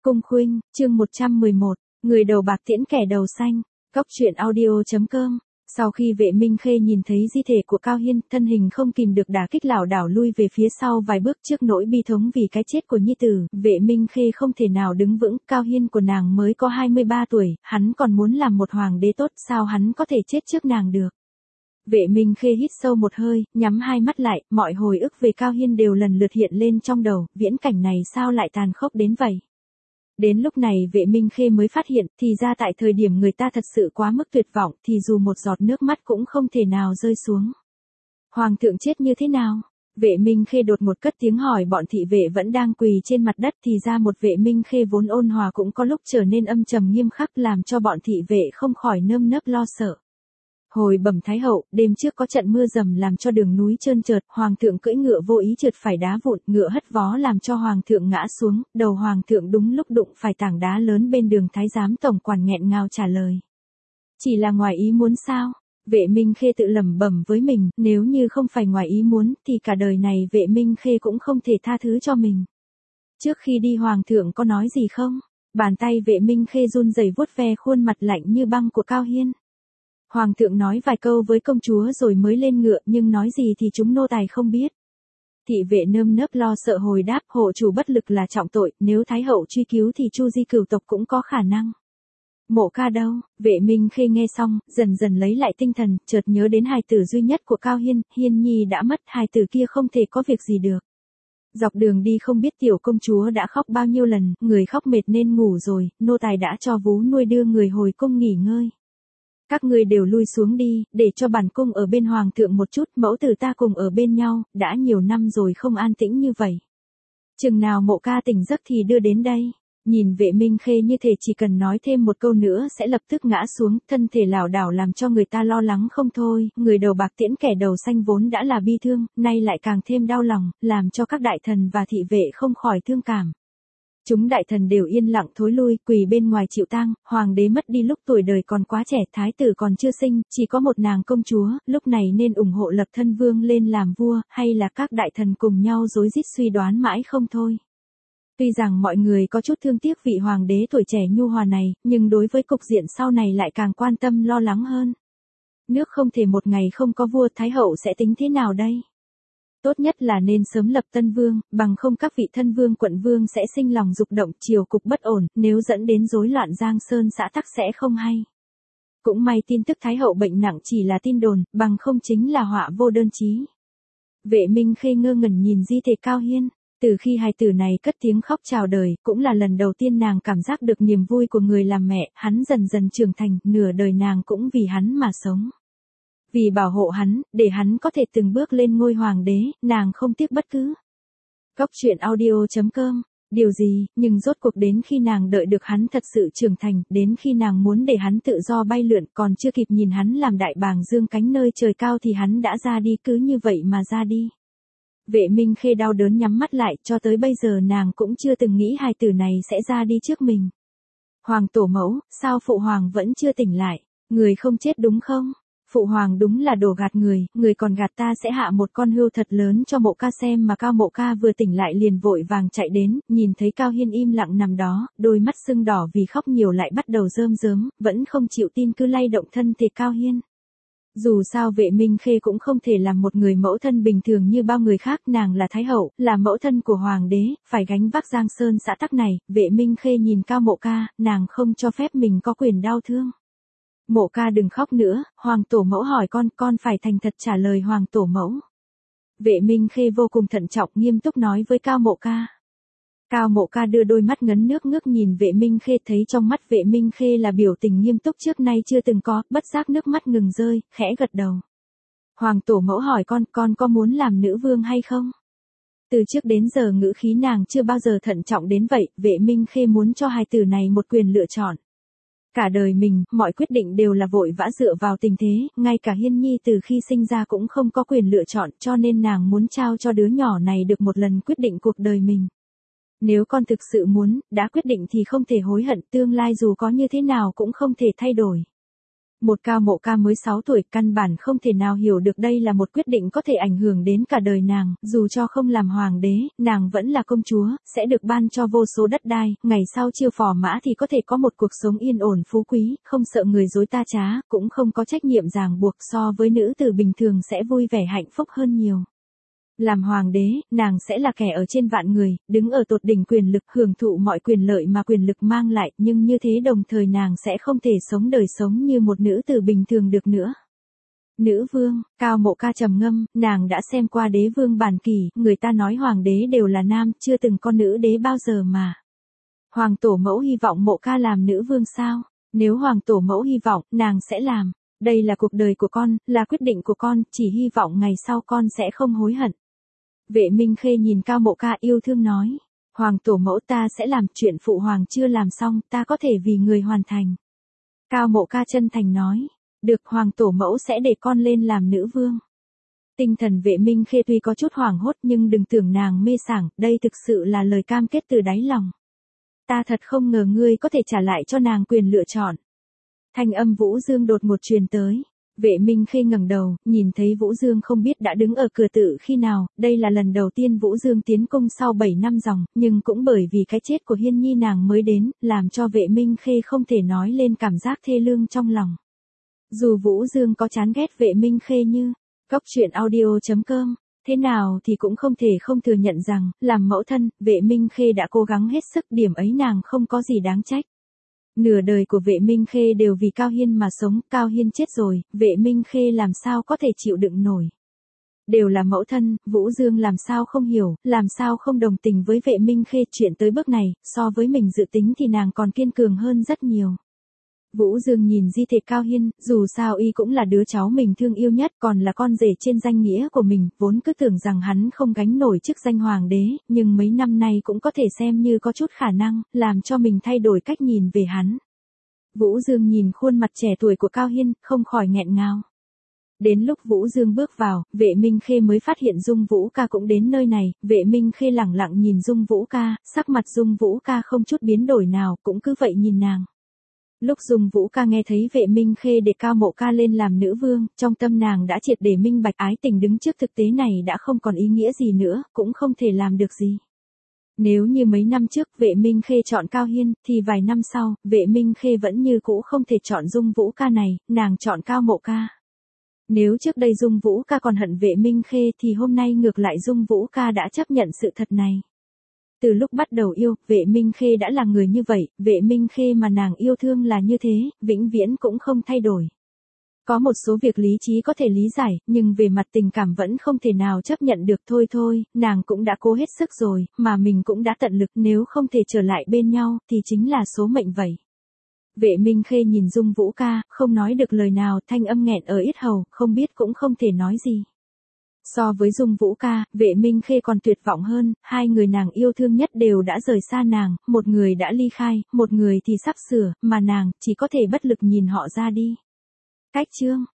Cung Khuynh, chương 111, người đầu bạc tiễn kẻ đầu xanh, Cóc truyện audio.com. Sau khi Vệ Minh Khê nhìn thấy di thể của Cao Hiên, thân hình không kìm được đả kích lảo đảo lui về phía sau vài bước trước nỗi bi thống vì cái chết của nhi tử. Vệ Minh Khê không thể nào đứng vững, Cao Hiên của nàng mới có 23 tuổi, hắn còn muốn làm một hoàng đế tốt, sao hắn có thể chết trước nàng được. Vệ Minh Khê hít sâu một hơi, nhắm hai mắt lại, mọi hồi ức về Cao Hiên đều lần lượt hiện lên trong đầu, viễn cảnh này sao lại tàn khốc đến vậy. Đến lúc này Vệ Minh Khê mới phát hiện, thì ra tại thời điểm người ta thật sự quá mức tuyệt vọng, thì dù một giọt nước mắt cũng không thể nào rơi xuống. Hoàng thượng chết như thế nào? Vệ Minh Khê đột ngột cất tiếng hỏi bọn thị vệ vẫn đang quỳ trên mặt đất, thì ra một Vệ Minh Khê vốn ôn hòa cũng có lúc trở nên âm trầm nghiêm khắc, làm cho bọn thị vệ không khỏi nơm nớp lo sợ. Hồi bẩm Thái hậu, đêm trước có trận mưa dầm làm cho đường núi trơn trượt, hoàng thượng cưỡi ngựa vô ý trượt phải đá vụn, ngựa hất vó làm cho hoàng thượng ngã xuống, đầu hoàng thượng đúng lúc đụng phải tảng đá lớn bên đường. Thái giám tổng quản nghẹn ngào trả lời. Chỉ là ngoài ý muốn sao? Vệ Minh Khê tự lẩm bẩm với mình, nếu như không phải ngoài ý muốn, thì cả đời này Vệ Minh Khê cũng không thể tha thứ cho mình. Trước khi đi hoàng thượng có nói gì không? Bàn tay Vệ Minh Khê run rẩy vuốt ve khuôn mặt lạnh như băng của Cao Hiên. Hoàng thượng nói vài câu với công chúa rồi mới lên ngựa, nhưng nói gì thì chúng nô tài không biết. Thị vệ nơm nớp lo sợ hồi đáp, hộ chủ bất lực là trọng tội, nếu Thái hậu truy cứu thì Chu Di cửu tộc cũng có khả năng. Mộ ca đâu? Vệ Minh Khê nghe xong, dần dần lấy lại tinh thần, chợt nhớ đến hài tử duy nhất của Cao Hiên, Hiên Nhi đã mất, hài tử kia không thể có việc gì được. Dọc đường đi không biết tiểu công chúa đã khóc bao nhiêu lần, người khóc mệt nên ngủ rồi, nô tài đã cho vú nuôi đưa người hồi cung nghỉ ngơi. Các ngươi đều lui xuống đi, để cho bản cung ở bên hoàng thượng một chút, mẫu tử ta cùng ở bên nhau, đã nhiều năm rồi không an tĩnh như vậy. Chừng nào mộ ca tỉnh giấc thì đưa đến đây. Nhìn Vệ Minh Khê như thể chỉ cần nói thêm một câu nữa sẽ lập tức ngã xuống, thân thể lảo đảo làm cho người ta lo lắng không thôi, người đầu bạc tiễn kẻ đầu xanh vốn đã là bi thương, nay lại càng thêm đau lòng, làm cho các đại thần và thị vệ không khỏi thương cảm. Chúng đại thần đều yên lặng thối lui, quỳ bên ngoài chịu tang, hoàng đế mất đi lúc tuổi đời còn quá trẻ, thái tử còn chưa sinh, chỉ có một nàng công chúa, lúc này nên ủng hộ lập thân vương lên làm vua, hay là các đại thần cùng nhau rối rít suy đoán mãi không thôi. Tuy rằng mọi người có chút thương tiếc vị hoàng đế tuổi trẻ nhu hòa này, nhưng đối với cục diện sau này lại càng quan tâm lo lắng hơn. Nước không thể một ngày không có vua, Thái hậu sẽ tính thế nào đây? Tốt nhất là nên sớm lập tân vương, bằng không các vị thân vương quận vương sẽ sinh lòng dục động, triều cục bất ổn, nếu dẫn đến rối loạn Giang Sơn xã tắc sẽ không hay. Cũng may tin tức Thái hậu bệnh nặng chỉ là tin đồn, bằng không chính là họa vô đơn chí. Vệ Minh Khê ngơ ngẩn nhìn di thể Cao Hiên, từ khi hài tử này cất tiếng khóc chào đời, cũng là lần đầu tiên nàng cảm giác được niềm vui của người làm mẹ, hắn dần dần trưởng thành, nửa đời nàng cũng vì hắn mà sống. Vì bảo hộ hắn, để hắn có thể từng bước lên ngôi hoàng đế, nàng không tiếc bất cứ. Cóc truyện audio.com. Điều gì, nhưng rốt cuộc đến khi nàng đợi được hắn thật sự trưởng thành, đến khi nàng muốn để hắn tự do bay lượn, còn chưa kịp nhìn hắn làm đại bàng dương cánh nơi trời cao thì hắn đã ra đi, cứ như vậy mà ra đi. Vệ Minh Khê đau đớn nhắm mắt lại, cho tới bây giờ nàng cũng chưa từng nghĩ hài tử này sẽ ra đi trước mình. Hoàng tổ mẫu, sao phụ hoàng vẫn chưa tỉnh lại? Người không chết đúng không? Phụ hoàng đúng là đồ gạt người còn gạt ta sẽ hạ một con hươu thật lớn cho mộ ca xem, mà Cao mộ ca vừa tỉnh lại liền vội vàng chạy đến, nhìn thấy Cao Hiên im lặng nằm đó, đôi mắt sưng đỏ vì khóc nhiều lại bắt đầu rơm rớm, vẫn không chịu tin cứ lay động thân thể Cao Hiên. Dù sao Vệ Minh Khê cũng không thể làm một người mẫu thân bình thường như bao người khác, nàng là thái hậu, là mẫu thân của hoàng đế, phải gánh vác Giang Sơn xã tắc này. Vệ Minh Khê nhìn Cao mộ ca, nàng không cho phép mình có quyền đau thương. Mộ ca đừng khóc nữa, hoàng tổ mẫu hỏi con phải thành thật trả lời hoàng tổ mẫu. Vệ Minh Khê vô cùng thận trọng nghiêm túc nói với Cao mộ ca. Cao mộ ca đưa đôi mắt ngấn nước ngước nhìn Vệ Minh Khê, thấy trong mắt Vệ Minh Khê là biểu tình nghiêm túc trước nay chưa từng có, bất giác nước mắt ngừng rơi, khẽ gật đầu. Hoàng tổ mẫu hỏi con có muốn làm nữ vương hay không? Từ trước đến giờ ngữ khí nàng chưa bao giờ thận trọng đến vậy, Vệ Minh Khê muốn cho hài tử này một quyền lựa chọn. Cả đời mình, mọi quyết định đều là vội vã dựa vào tình thế, ngay cả Hiên Nhi từ khi sinh ra cũng không có quyền lựa chọn, cho nên nàng muốn trao cho đứa nhỏ này được một lần quyết định cuộc đời mình. Nếu con thực sự muốn, đã quyết định thì không thể hối hận, tương lai dù có như thế nào cũng không thể thay đổi. Một Cao Mộ Ca mới 6 tuổi căn bản không thể nào hiểu được đây là một quyết định có thể ảnh hưởng đến cả đời nàng, dù cho không làm hoàng đế, nàng vẫn là công chúa, sẽ được ban cho vô số đất đai, ngày sau chiêu phò mã thì có thể có một cuộc sống yên ổn phú quý, không sợ người dối ta trá, cũng không có trách nhiệm ràng buộc, so với nữ tử bình thường sẽ vui vẻ hạnh phúc hơn nhiều. Làm hoàng đế, nàng sẽ là kẻ ở trên vạn người, đứng ở tột đỉnh quyền lực, hưởng thụ mọi quyền lợi mà quyền lực mang lại, nhưng như thế đồng thời nàng sẽ không thể sống đời sống như một nữ tử bình thường được nữa. Nữ vương, Cao Mộ Ca trầm ngâm, nàng đã xem qua Đế Vương Bản Kỷ, người ta nói hoàng đế đều là nam, chưa từng có nữ đế bao giờ mà. Hoàng tổ mẫu hy vọng Mộ Ca làm nữ vương sao? Nếu hoàng tổ mẫu hy vọng, nàng sẽ làm. Đây là cuộc đời của con, là quyết định của con, chỉ hy vọng ngày sau con sẽ không hối hận. Vệ Minh Khê nhìn Cao Mộ Ca yêu thương nói, hoàng tổ mẫu ta sẽ làm, chuyện phụ hoàng chưa làm xong, ta có thể vì người hoàn thành. Cao Mộ Ca chân thành nói, được, hoàng tổ mẫu sẽ để con lên làm nữ vương. Tinh thần Vệ Minh Khê tuy có chút hoảng hốt nhưng đừng tưởng nàng mê sảng, đây thực sự là lời cam kết từ đáy lòng. Ta thật không ngờ ngươi có thể trả lại cho nàng quyền lựa chọn. Thanh âm Vũ Dương đột ngột truyền tới. Vệ Minh Khê ngẩng đầu, nhìn thấy Vũ Dương không biết đã đứng ở cửa tự khi nào, đây là lần đầu tiên Vũ Dương tiến cung sau 7 năm dòng, nhưng cũng bởi vì cái chết của Hiên Nhi nàng mới đến, làm cho Vệ Minh Khê không thể nói lên cảm giác thê lương trong lòng. Dù Vũ Dương có chán ghét Vệ Minh Khê như, coctruyện.audio.com, thế nào thì cũng không thể không thừa nhận rằng, làm mẫu thân, Vệ Minh Khê đã cố gắng hết sức, điểm ấy nàng không có gì đáng trách. Nửa đời của Vệ Minh Khê đều vì Cao Hiên mà sống, Cao Hiên chết rồi, Vệ Minh Khê làm sao có thể chịu đựng nổi. Đều là mẫu thân, Vũ Dương làm sao không hiểu, làm sao không đồng tình với Vệ Minh Khê, chuyện tới bước này, so với mình dự tính thì nàng còn kiên cường hơn rất nhiều. Vũ Dương nhìn di thể Cao Hiên, dù sao y cũng là đứa cháu mình thương yêu nhất, còn là con rể trên danh nghĩa của mình, vốn cứ tưởng rằng hắn không gánh nổi chức danh hoàng đế, nhưng mấy năm nay cũng có thể xem như có chút khả năng, làm cho mình thay đổi cách nhìn về hắn. Vũ Dương nhìn khuôn mặt trẻ tuổi của Cao Hiên, không khỏi nghẹn ngào. Đến lúc Vũ Dương bước vào, Vệ Minh Khê mới phát hiện Dung Vũ Ca cũng đến nơi này, Vệ Minh Khê lẳng lặng nhìn Dung Vũ Ca, sắc mặt Dung Vũ Ca không chút biến đổi nào, cũng cứ vậy nhìn nàng. Lúc Dung Vũ Ca nghe thấy Vệ Minh Khê để Cao Mộ Ca lên làm nữ vương, trong tâm nàng đã triệt để minh bạch, ái tình đứng trước thực tế này đã không còn ý nghĩa gì nữa, cũng không thể làm được gì. Nếu như mấy năm trước Vệ Minh Khê chọn Cao Hiên, thì vài năm sau, Vệ Minh Khê vẫn như cũ không thể chọn Dung Vũ Ca này, nàng chọn Cao Mộ Ca. Nếu trước đây Dung Vũ Ca còn hận Vệ Minh Khê thì hôm nay ngược lại Dung Vũ Ca đã chấp nhận sự thật này. Từ lúc bắt đầu yêu, Vệ Minh Khê đã là người như vậy, Vệ Minh Khê mà nàng yêu thương là như thế, vĩnh viễn cũng không thay đổi. Có một số việc lý trí có thể lý giải, nhưng về mặt tình cảm vẫn không thể nào chấp nhận được, thôi, nàng cũng đã cố hết sức rồi, mà mình cũng đã tận lực, nếu không thể trở lại bên nhau, thì chính là số mệnh vậy. Vệ Minh Khê nhìn Dung Vũ Ca, không nói được lời nào, thanh âm nghẹn ở yết hầu, không biết cũng không thể nói gì. So với Dung Vũ Ca, Vệ Minh Khê còn tuyệt vọng hơn, hai người nàng yêu thương nhất đều đã rời xa nàng, một người đã ly khai, một người thì sắp sửa, mà nàng chỉ có thể bất lực nhìn họ ra đi. Cách chương